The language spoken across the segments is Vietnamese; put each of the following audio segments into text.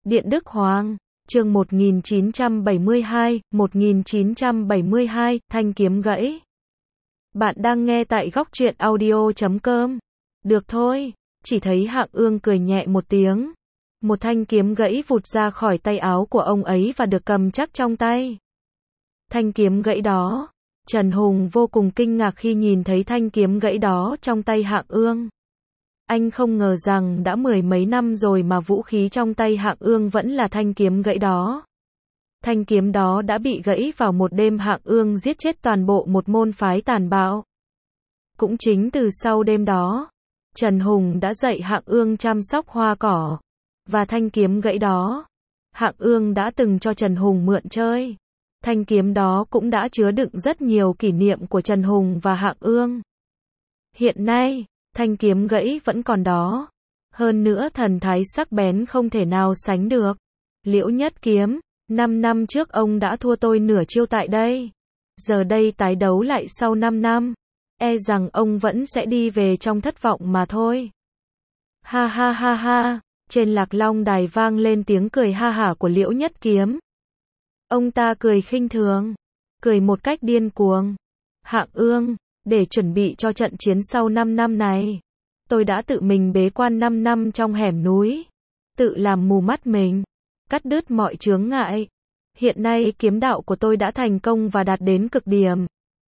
Điện Đức Hoàng, chương 1972, thanh kiếm gãy. Bạn đang nghe tại góc truyện audio.com. Được thôi, chỉ thấy Hạng Ương cười nhẹ một tiếng. Một thanh kiếm gãy vụt ra khỏi tay áo của ông ấy và được cầm chắc trong tay. Thanh kiếm gãy đó, Trần Hùng vô cùng kinh ngạc khi nhìn thấy thanh kiếm gãy đó trong tay Hạng Ương. Anh không ngờ rằng đã mười mấy năm rồi mà vũ khí trong tay Hạng Ương vẫn là thanh kiếm gãy đó. Thanh kiếm đó đã bị gãy vào một đêm Hạng Ương giết chết toàn bộ một môn phái tàn bạo. Cũng chính từ sau đêm đó, Trần Hùng đã dạy Hạng Ương chăm sóc hoa cỏ. Và thanh kiếm gãy đó, Hạng Ương đã từng cho Trần Hùng mượn chơi. Thanh kiếm đó cũng đã chứa đựng rất nhiều kỷ niệm của Trần Hùng và Hạng Ương. Hiện nay, thanh kiếm gãy vẫn còn đó. Hơn nữa thần thái sắc bén không thể nào sánh được. Liễu Nhất Kiếm, 5 năm trước ông đã thua tôi nửa chiêu tại đây. Giờ đây tái đấu lại sau 5 năm. E rằng ông vẫn sẽ đi về trong thất vọng mà thôi. Ha ha ha ha, trên Lạc Long Đài vang lên tiếng cười ha hả của Liễu Nhất Kiếm. Ông ta cười khinh thường, cười một cách điên cuồng. Hạng Ương, để chuẩn bị cho trận chiến sau 5 năm này, tôi đã tự mình bế quan 5 năm trong hẻm núi, tự làm mù mắt mình, cắt đứt mọi chướng ngại. Hiện nay kiếm đạo của tôi đã thành công và đạt đến cực điểm.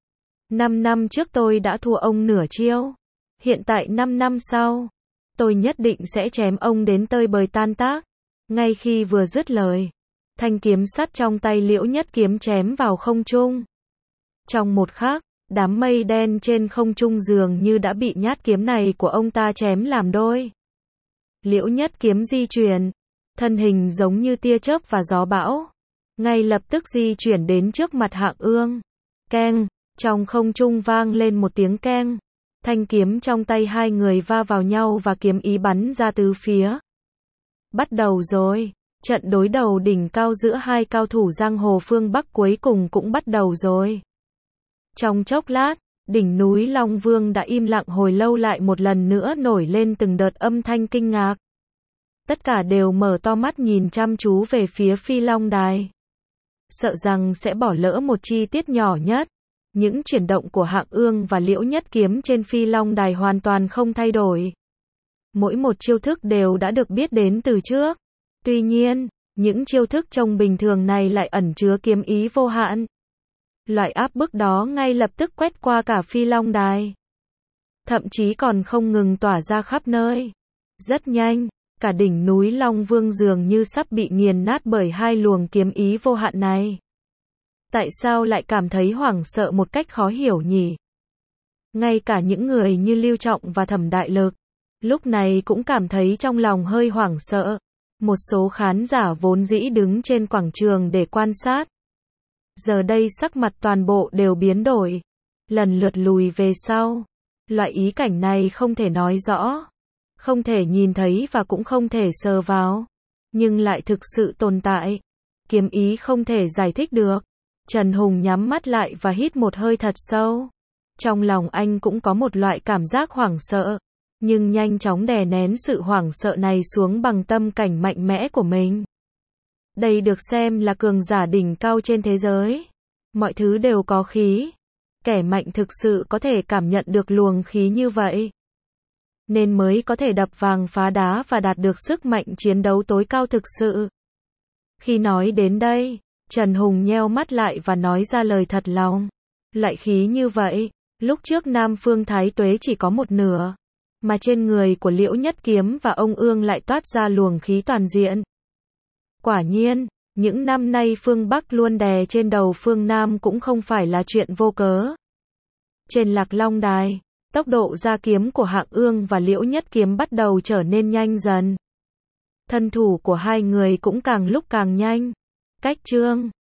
5 năm trước tôi đã thua ông nửa chiêu. Hiện tại 5 năm sau, tôi nhất định sẽ chém ông đến tơi bời tan tác. Ngay khi vừa dứt lời, thanh kiếm sắt trong tay Liễu Nhất Kiếm chém vào không trung. Trong một khắc, đám mây đen trên không trung dường như đã bị nhát kiếm này của ông ta chém làm đôi. Liễu Nhất Kiếm di chuyển, thân hình giống như tia chớp và gió bão, ngay lập tức di chuyển đến trước mặt Hạng Ương. Keng, trong không trung vang lên một tiếng keng. Thanh kiếm trong tay hai người va vào nhau và kiếm ý bắn ra tứ phía. Bắt đầu rồi. Trận đối đầu đỉnh cao giữa hai cao thủ giang hồ phương Bắc cuối cùng cũng bắt đầu rồi. Trong chốc lát, đỉnh núi Long Vương đã im lặng hồi lâu lại một lần nữa nổi lên từng đợt âm thanh kinh ngạc. Tất cả đều mở to mắt nhìn chăm chú về phía Phi Long Đài. Sợ rằng sẽ bỏ lỡ một chi tiết nhỏ nhất. Những chuyển động của Hạng Ương và Liễu Nhất Kiếm trên Phi Long Đài hoàn toàn không thay đổi. Mỗi một chiêu thức đều đã được biết đến từ trước. Tuy nhiên, những chiêu thức trông bình thường này lại ẩn chứa kiếm ý vô hạn. Loại áp bức đó ngay lập tức quét qua cả Phi Long Đài. Thậm chí còn không ngừng tỏa ra khắp nơi. Rất nhanh, cả đỉnh núi Long Vương dường như sắp bị nghiền nát bởi hai luồng kiếm ý vô hạn này. Tại sao lại cảm thấy hoảng sợ một cách khó hiểu nhỉ? Ngay cả những người như Lưu Trọng và Thẩm Đại Lực, lúc này cũng cảm thấy trong lòng hơi hoảng sợ. Một số khán giả vốn dĩ đứng trên quảng trường để quan sát. Giờ đây sắc mặt toàn bộ đều biến đổi. Lần lượt lùi về sau. Loại ý cảnh này không thể nói rõ. Không thể nhìn thấy và cũng không thể sờ vào. Nhưng lại thực sự tồn tại. Kiếm ý không thể giải thích được. Trần Hùng nhắm mắt lại và hít một hơi thật sâu. Trong lòng anh cũng có một loại cảm giác hoảng sợ. Nhưng nhanh chóng đè nén sự hoảng sợ này xuống bằng tâm cảnh mạnh mẽ của mình. Đây được xem là cường giả đỉnh cao trên thế giới. Mọi thứ đều có khí. Kẻ mạnh thực sự có thể cảm nhận được luồng khí như vậy. Nên mới có thể đập vàng phá đá và đạt được sức mạnh chiến đấu tối cao thực sự. Khi nói đến đây, Trần Hùng nheo mắt lại và nói ra lời thật lòng. Loại khí như vậy, lúc trước Nam Phương Thái Tuế chỉ có một nửa. Mà trên người của Liễu Nhất Kiếm và ông Ương lại toát ra luồng khí toàn diện. Quả nhiên, những năm nay phương Bắc luôn đè trên đầu phương Nam cũng không phải là chuyện vô cớ. Trên Lạc Long Đài, tốc độ ra kiếm của Hạng Ương và Liễu Nhất Kiếm bắt đầu trở nên nhanh dần. Thân thủ của hai người cũng càng lúc càng nhanh. Cách chương